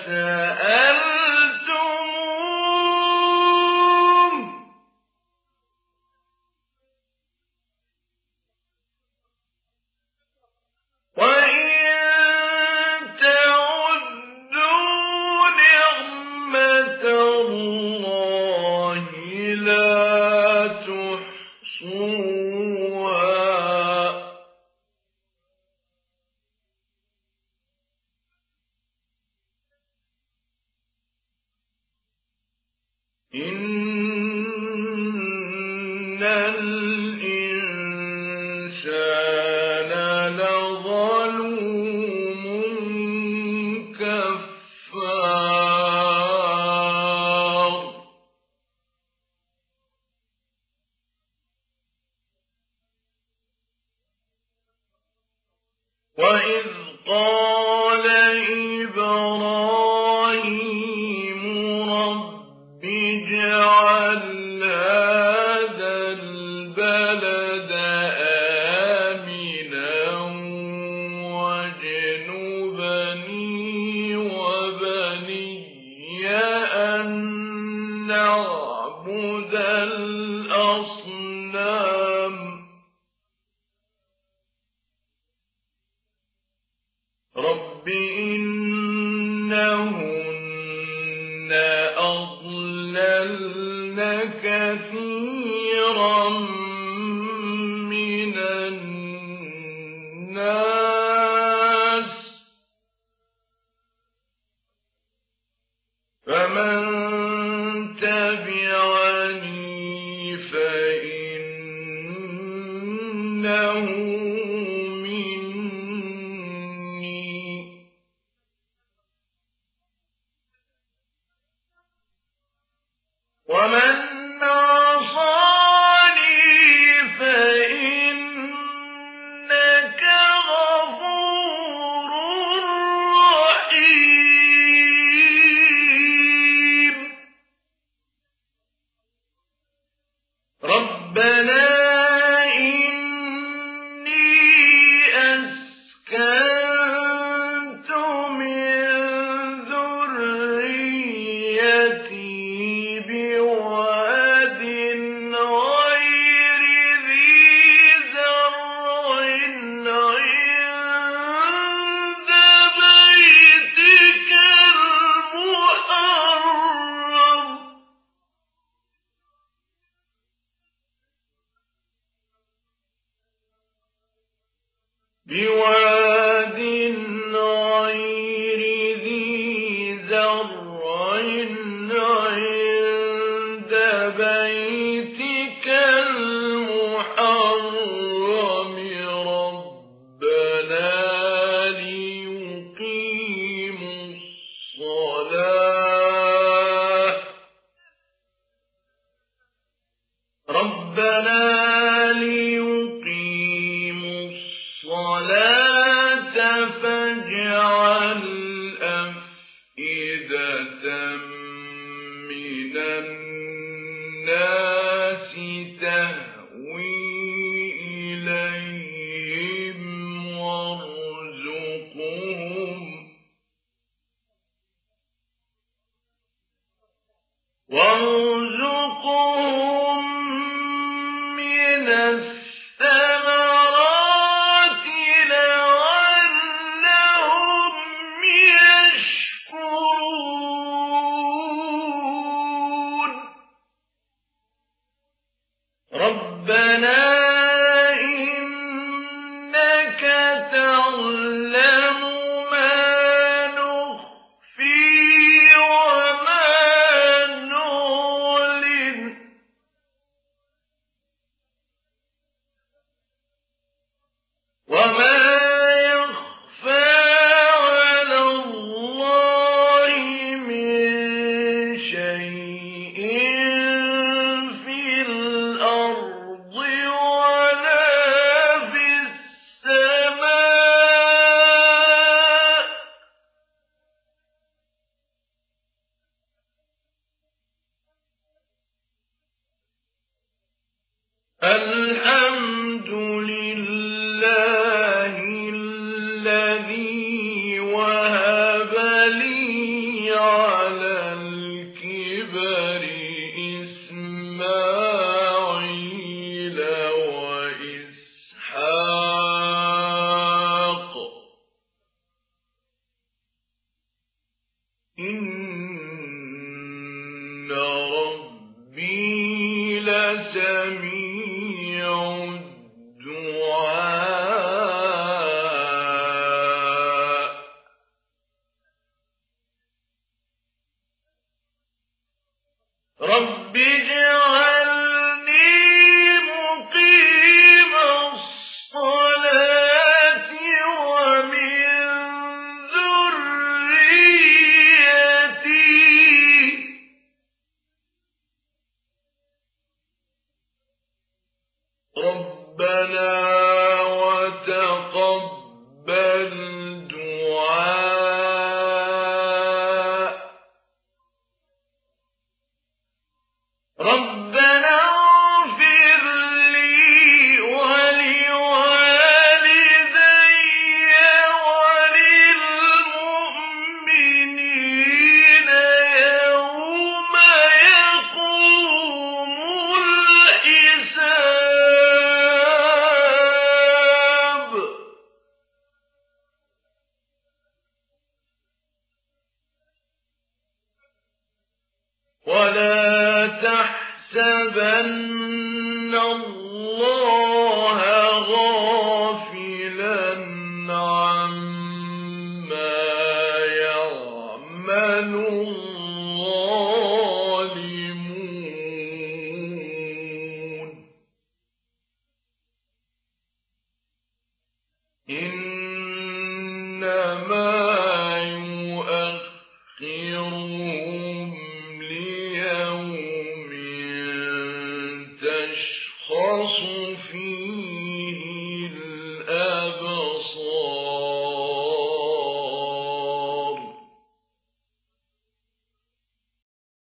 سألتموه وإن تعدوا نعمة الله لا تحصوها إن الإنسان لظلوم كفار وإذ قال إبراهيم رب اجعل هذا البلد آمنا واجنبني وبني أن نعبد الأصنام رب إنهن أضللن كثيرا من الناس فمن تبعني فإنه ومن عصاني فإنك غفور رحيم ربنا إني أسكنت من ذريتي بواد غير ذي زرع عند بيتك المحرم بواد غير ذي زرع عند بيتك المحرم ربنا ليقيموا الصلاة فاجعل أفئدة من الناس تهوي إليهم وارزقهم من الثمرات لعلهم يشكرون ربنا إنك تعلم ما نخفي وما نعلن وما يخفى على الله من شيء في الأرض ولا في السماء الحمد لله الذي وهب لي إن ربي لسميع الدعاء رب اجعلني مقيم الصلاة ومن ذريتي ربنا وتقبل دعاء ربنا اغفر لي ولوالدي وللمؤمنين يوم يقوم الحساب ولا تحسبن الله غافلا عما يعمل الظالمون إنما يؤخرهم